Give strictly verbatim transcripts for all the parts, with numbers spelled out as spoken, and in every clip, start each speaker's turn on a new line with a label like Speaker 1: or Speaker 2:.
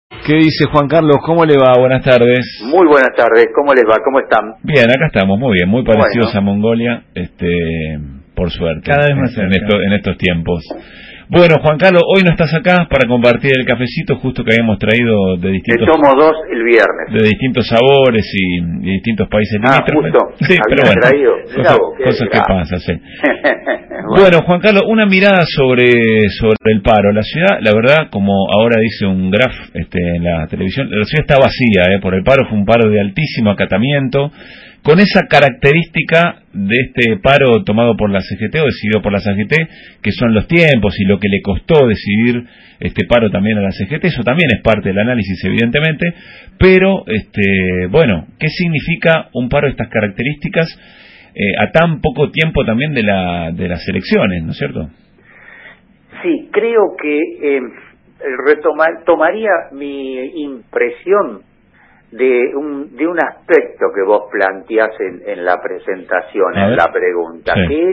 Speaker 1: ¿Qué dice Juan Carlos? ¿Cómo le va? Buenas tardes.
Speaker 2: Muy buenas tardes. ¿Cómo les va? ¿Cómo están?
Speaker 1: Bien, acá estamos, muy bien, muy parecidos
Speaker 2: Bueno.
Speaker 1: a Mongolia, este, por suerte.
Speaker 3: Cada vez más
Speaker 1: en,
Speaker 3: cerca.
Speaker 1: esto, en estos tiempos. Bueno, Juan Carlos, hoy no estás acá para compartir el cafecito justo que habíamos traído de distintos...
Speaker 2: Le tomo dos el viernes.
Speaker 1: De distintos sabores y, y distintos países
Speaker 2: Ah,
Speaker 1: limítrofes.
Speaker 2: justo.
Speaker 1: Sí, pero bueno,
Speaker 2: traído.
Speaker 1: cosas,
Speaker 2: vos,
Speaker 1: cosas que
Speaker 2: grave.
Speaker 1: pasan, sí.
Speaker 2: bueno.
Speaker 1: Bueno, Juan Carlos, una mirada sobre sobre el paro. La ciudad, la verdad, como ahora dice un graf este, en la televisión, la ciudad está vacía, ¿eh? Por el paro. Fue un paro de altísimo acatamiento, con esa característica de este paro tomado por la C G T o decidido por la C G T, que son los tiempos y lo que le costó decidir este paro también a la C G T. Eso también es parte del análisis, evidentemente, pero este bueno, ¿qué significa un paro de estas características eh, a tan poco tiempo también de la de las elecciones, ¿no es cierto?
Speaker 2: Sí, creo que eh, retomar, tomaría mi impresión de un de un aspecto que vos planteás en, en la presentación, en la pregunta, sí. que es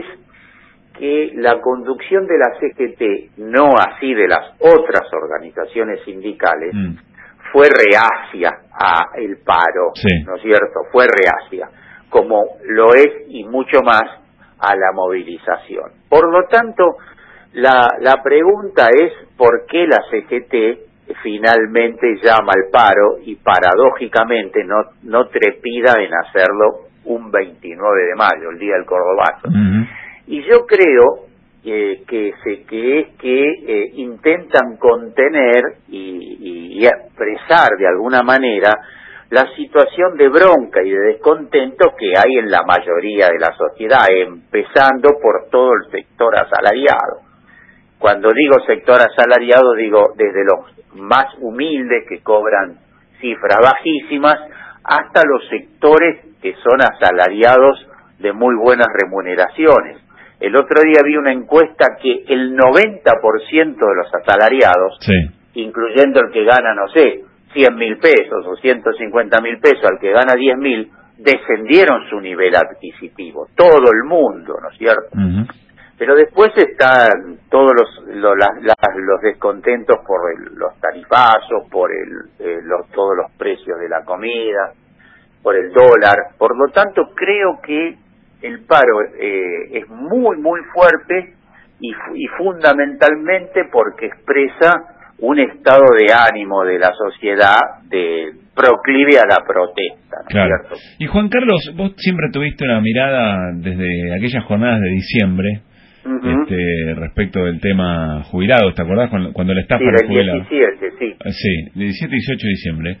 Speaker 2: que la conducción de la C G T, no así de las otras organizaciones sindicales, mm. fue reacia a el paro, sí. ¿no es cierto? Fue reacia, como lo es y mucho más a la movilización. Por lo tanto, la, la pregunta es ¿por qué la C G T finalmente llama al paro y paradójicamente no, no trepida en hacerlo un veintinueve de mayo, el Día del Cordobazo? Uh-huh. Y yo creo eh, que, se, que es que eh, intentan contener y, y, y expresar de alguna manera la situación de bronca y de descontento que hay en la mayoría de la sociedad, empezando por todo el sector asalariado. Cuando digo sector asalariado, digo desde los más humildes que cobran cifras bajísimas hasta los sectores que son asalariados de muy buenas remuneraciones. El otro día vi una encuesta que el noventa por ciento de los asalariados, sí. incluyendo el que gana, no sé, cien mil pesos o ciento cincuenta mil pesos, al que gana diez mil, descendieron su nivel adquisitivo. Todo el mundo, ¿no es cierto? Uh-huh. Pero después están todos los los, las, las, los descontentos por el, los tarifazos, por el, eh, los, todos los precios de la comida, por el dólar. Por lo tanto, creo que el paro eh, es muy, muy fuerte y, y fundamentalmente porque expresa un estado de ánimo de la sociedad de proclive a la protesta, ¿no
Speaker 1: claro.
Speaker 2: es cierto?
Speaker 1: Y Juan Carlos, vos siempre tuviste una mirada desde aquellas jornadas de diciembre, uh-huh. este, respecto del tema jubilados, ¿te acordás? Cuando, cuando el estafa
Speaker 2: sí,
Speaker 1: era jubilado.
Speaker 2: diecisiete, sí.
Speaker 1: Sí, diecisiete y dieciocho de diciembre.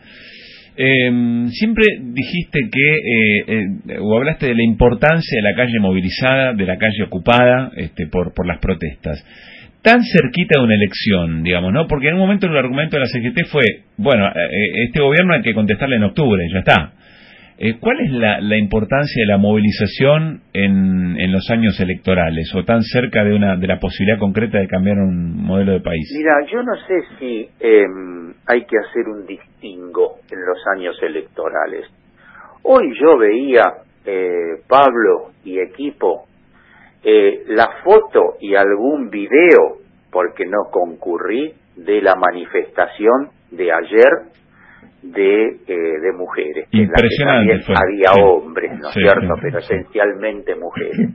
Speaker 1: Eh, siempre dijiste que, eh, eh, o hablaste de la importancia de la calle movilizada, de la calle ocupada, este, por, por las protestas. Tan cerquita de una elección, digamos, ¿no? Porque en un momento el argumento de la C G T fue, bueno, eh, este gobierno hay que contestarle en octubre, ya está. Eh, ¿Cuál es la, la importancia de la movilización en, en los años electorales, o tan cerca de una de la posibilidad concreta de cambiar un modelo de país?
Speaker 2: Mira, yo no sé si eh, hay que hacer un distingo en los años electorales. Hoy yo veía, eh, Pablo y equipo, eh, la foto y algún video, porque no concurrí, de la manifestación de ayer de eh, de mujeres.
Speaker 1: Impresionante.
Speaker 2: En la que también había
Speaker 1: sí.
Speaker 2: hombres, ¿no es sí, cierto? Sí, pero sí. esencialmente mujeres.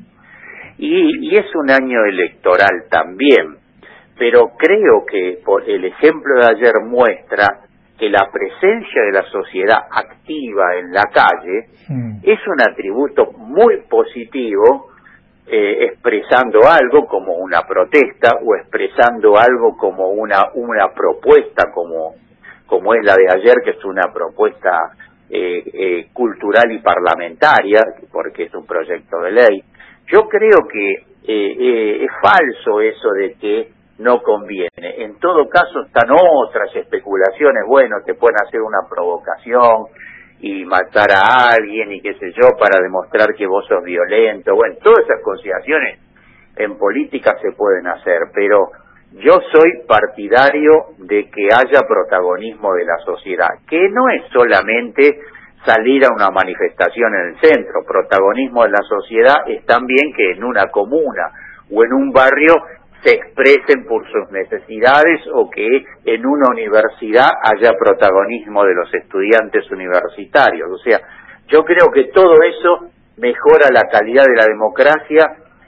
Speaker 2: Y, y es un año electoral también, pero creo que por el ejemplo de ayer muestra que la presencia de la sociedad activa en la calle mm. es un atributo muy positivo, eh, expresando algo como una protesta o expresando algo como una una propuesta como como es la de ayer, que es una propuesta eh, eh, cultural y parlamentaria, porque es un proyecto de ley. Yo creo que eh, eh, es falso eso de que no conviene. En todo caso están otras especulaciones, bueno, te pueden hacer una provocación y matar a alguien y qué sé yo, para demostrar que vos sos violento. Bueno, todas esas consideraciones en política se pueden hacer, pero yo soy partidario de que haya protagonismo de la sociedad, que no es solamente salir a una manifestación en el centro. Protagonismo de la sociedad es también que en una comuna o en un barrio se expresen por sus necesidades o que en una universidad haya protagonismo de los estudiantes universitarios. O sea, yo creo que todo eso mejora la calidad de la democracia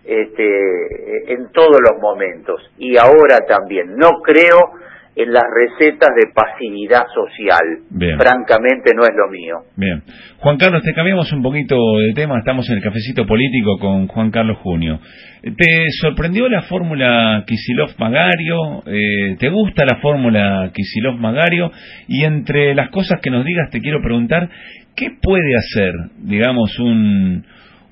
Speaker 2: este, en todos los momentos. Y ahora también, no creo en las recetas de pasividad social.
Speaker 1: Bien.
Speaker 2: Francamente no es lo mío.
Speaker 1: Bien. Juan Carlos, te cambiamos un poquito de tema, estamos en el cafecito político con Juan Carlos Junio. ¿Te sorprendió la fórmula Kicillof-Magario? Eh, ¿Te gusta la fórmula Kicillof-Magario? Y entre las cosas que nos digas te quiero preguntar, ¿qué puede hacer, digamos, un...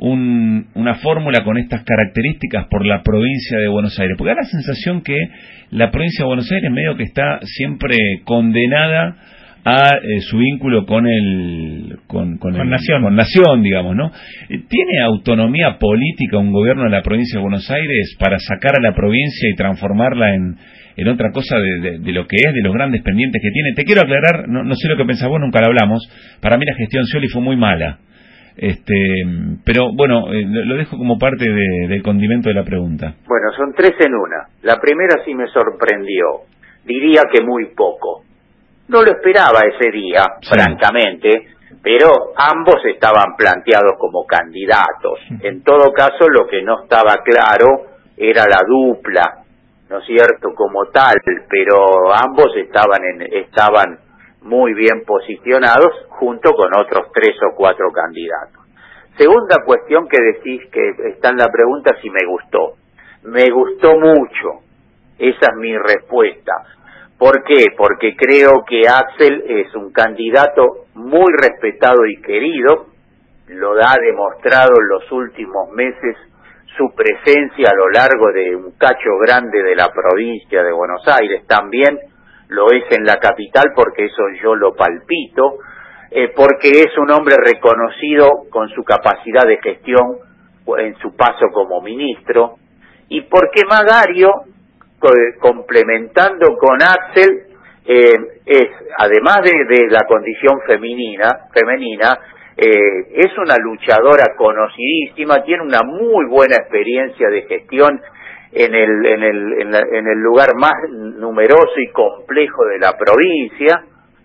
Speaker 1: Un, una fórmula con estas características por la provincia de Buenos Aires? Porque da la sensación que la provincia de Buenos Aires medio que está siempre condenada a eh, su vínculo con el con, con,
Speaker 3: con
Speaker 1: el,
Speaker 3: nación
Speaker 1: con nación, digamos, ¿no? ¿Tiene autonomía política un gobierno de la provincia de Buenos Aires para sacar a la provincia y transformarla en en otra cosa de, de, de lo que es, de los grandes pendientes que tiene? Te quiero aclarar, no, no sé lo que pensás vos, nunca lo hablamos. Para mí la gestión Scioli fue muy mala. Este, pero bueno, eh, lo dejo como parte de, del condimento de la pregunta.
Speaker 2: Bueno, son tres en una. La primera sí me sorprendió, diría que muy poco. No lo esperaba ese día, sí, francamente, pero ambos estaban planteados como candidatos. En todo caso, lo que no estaba claro era la dupla, ¿no es cierto?, como tal, pero ambos estaban en, estaban muy bien posicionados junto con otros tres o cuatro candidatos. Segunda cuestión que decís que está en la pregunta, si me gustó. Me gustó mucho. Esa es mi respuesta. ¿Por qué? Porque creo que Axel es un candidato muy respetado y querido. Lo ha demostrado en los últimos meses su presencia a lo largo de un cacho grande de la provincia de Buenos Aires. También lo es en la capital, porque eso yo lo palpito, eh, porque es un hombre reconocido con su capacidad de gestión en su paso como ministro, y porque Magario, co complementando con Axel, eh, es, además de, de la condición femenina, femenina eh, es una luchadora conocidísima, tiene una muy buena experiencia de gestión en el, en el, en, la, en el lugar más numeroso y complejo de la provincia,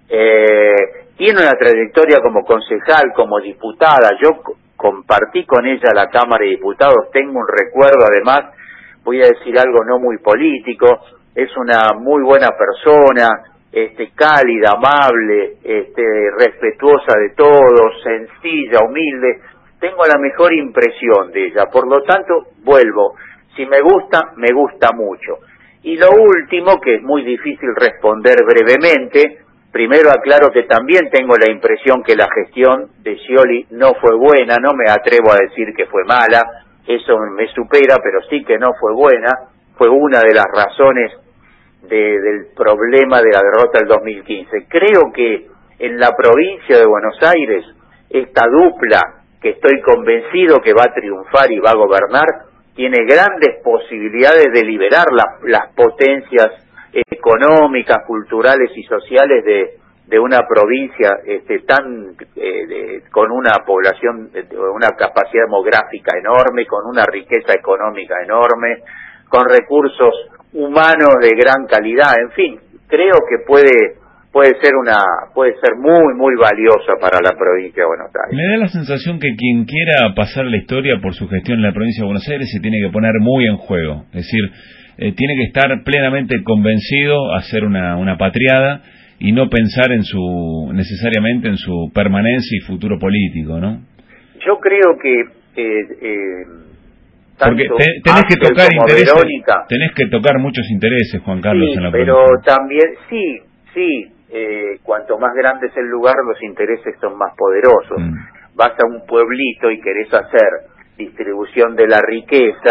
Speaker 2: eh, tiene una trayectoria como concejal, como diputada. Yo compartí con ella la Cámara de Diputados, tengo un recuerdo, además, voy a decir algo no muy político, es una muy buena persona, este, cálida, amable, este, respetuosa de todos, sencilla, humilde. Tengo la mejor impresión de ella, por lo tanto, vuelvo. Si me gusta, me gusta mucho. Y lo último, que es muy difícil responder brevemente, primero aclaro que también tengo la impresión que la gestión de Scioli no fue buena, no me atrevo a decir que fue mala, eso me supera, pero sí que no fue buena, fue una de las razones de, del problema de la derrota del dos mil quince. Creo que en la provincia de Buenos Aires, esta dupla, que estoy convencido que va a triunfar y va a gobernar, tiene grandes posibilidades de liberar la, las potencias económicas, culturales y sociales de, de una provincia este, tan eh, de, con una población, de, una capacidad demográfica enorme, con una riqueza económica enorme, con recursos humanos de gran calidad. En fin, creo que puede puede ser una puede ser muy muy valiosa para la provincia de Buenos Aires.
Speaker 1: Me da la sensación que quien quiera pasar la historia por su gestión en la provincia de Buenos Aires se tiene que poner muy en juego, es decir, eh, tiene que estar plenamente convencido a hacer una una patriada y no pensar en su necesariamente en su permanencia y futuro político, ¿no?
Speaker 2: Yo creo que eh, eh,
Speaker 1: porque te, tenés que tocar intereses, Verónica, tenés que tocar muchos intereses, Juan Carlos,
Speaker 2: sí,
Speaker 1: en la
Speaker 2: pero
Speaker 1: provincia.
Speaker 2: también sí, sí. Eh, cuanto más grande es el lugar, los intereses son más poderosos. Mm. Vas a un pueblito y querés hacer distribución de la riqueza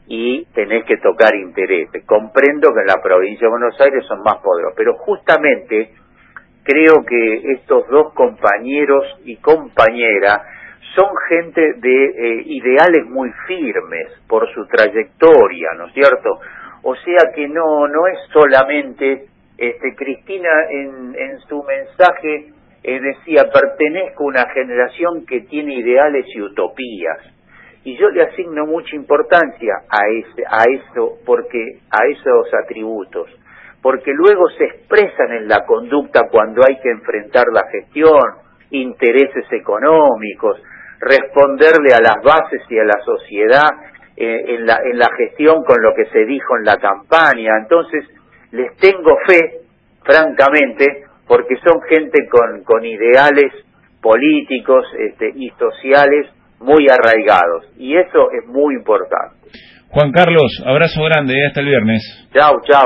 Speaker 2: y tenés que tocar intereses. Comprendo que en la provincia de Buenos Aires son más poderosos, pero justamente creo que estos dos compañeros y compañeras son gente de eh, ideales muy firmes por su trayectoria, ¿no es cierto? O sea que no no es solamente... Este, Cristina en, en su mensaje eh, decía, pertenezco a una generación que tiene ideales y utopías. y yo le asigno mucha importancia a ese, a eso, porque a esos atributos, porque luego se expresan en la conducta cuando hay que enfrentar la gestión, intereses económicos, responderle a las bases y a la sociedad eh, en la en la gestión con lo que se dijo en la campaña. Entonces les tengo fe, francamente, porque son gente con con ideales políticos este, y sociales muy arraigados, y eso es muy importante.
Speaker 1: Juan Carlos, abrazo grande, hasta el viernes.
Speaker 2: Chau, chau.